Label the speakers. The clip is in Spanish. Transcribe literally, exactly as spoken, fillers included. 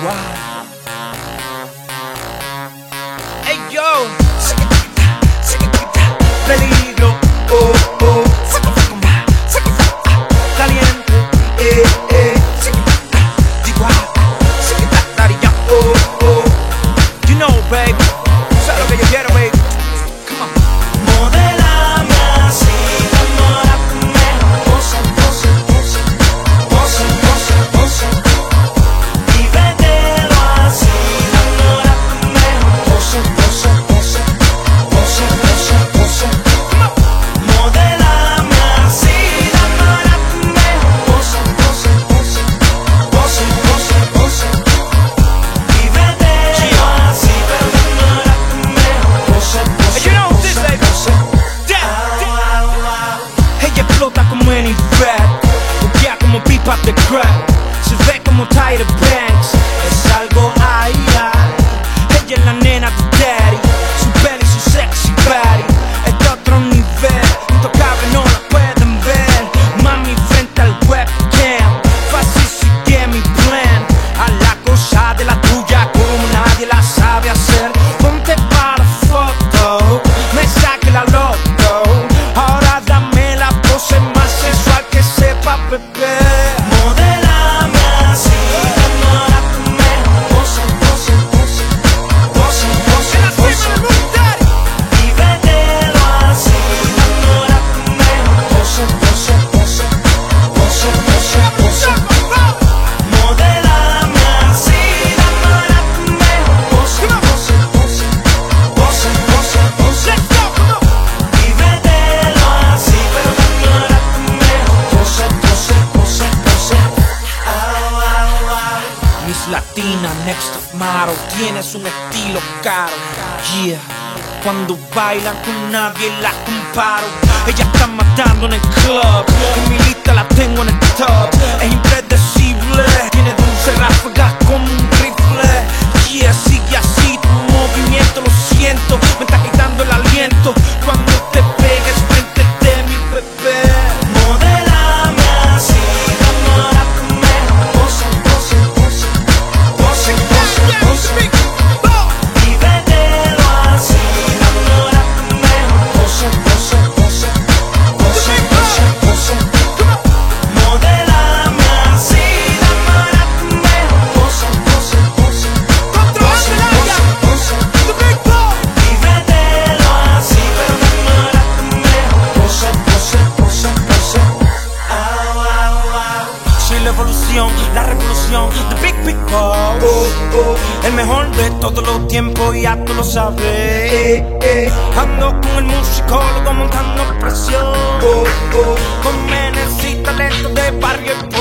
Speaker 1: Hey yo, peligro, oh, oh, caliente, eh, eh, oh, oh, you know, baby, sabes lo que yo quiero, baby. Come on.
Speaker 2: Modelame así, enamórame, pose, pose, pose, pose, pose, pose, y vételo así, enamórame, pose, pose, pose, pose, pose, pose, modelame así, enamórame, pose, pose, pose, pose, pose, pose, y vételo así, enamórame, pose, pose.
Speaker 1: You know this, baby. Ella explota como any rap, buquea como beat up the crack, se ve como Tyra Banks, es algo ay, ay. Ella es la nena de daddy, su peli, su sexy body, es de otro nivel, intocable no la pueden ver, mami frente al webcam, fácil sigue mi plan, a la cosa de la tuya como nadie la sabe hacer, ponte para foto, me saque la loto, ahora dame la pose más sensual que sepa beber.
Speaker 2: Modelame así, enamórame, pose, pose, pose, pose, pose, pose, y vételo así, enamórame, pose, pose, pose, pose, pose, pose, modelame así, enamórame, pose, pose, pose, pose, pose, pose, y vételo así, pero enamórame, pose, pose, pose, pose. Au, au, au.
Speaker 1: Miss Latina, next top model, tienes un estilo caro, yeah. Cuando bailan con nadie la comparo, ella está matando en el club, en mi lista la tengo en el top, es impredecible, tiene dulce ráfagas como un rifle, yeah, sigue así, tu movimiento lo siento, me está quitando el aliento, cuando te pegues frente de mi bebé.
Speaker 2: Modelame así, enamórame, pose, pose, pose, pose, pose, pose, y vételo así, enamórame, pose, pose, pose, pose, pose, pose, modelame así, enamórame, pose, pose, pose, pose, pose, pose, y vételo así, pero enamórame, pose, pose, pose, pose. Au, au, au.
Speaker 1: Soy la evolución, la revolución, the big big boss, oh, oh. El mejor de todos los tiempos, ya tú lo sabes, eh, eh. Ando con el musicólogo montando presión, oh, oh. Con menes y talento de barrio y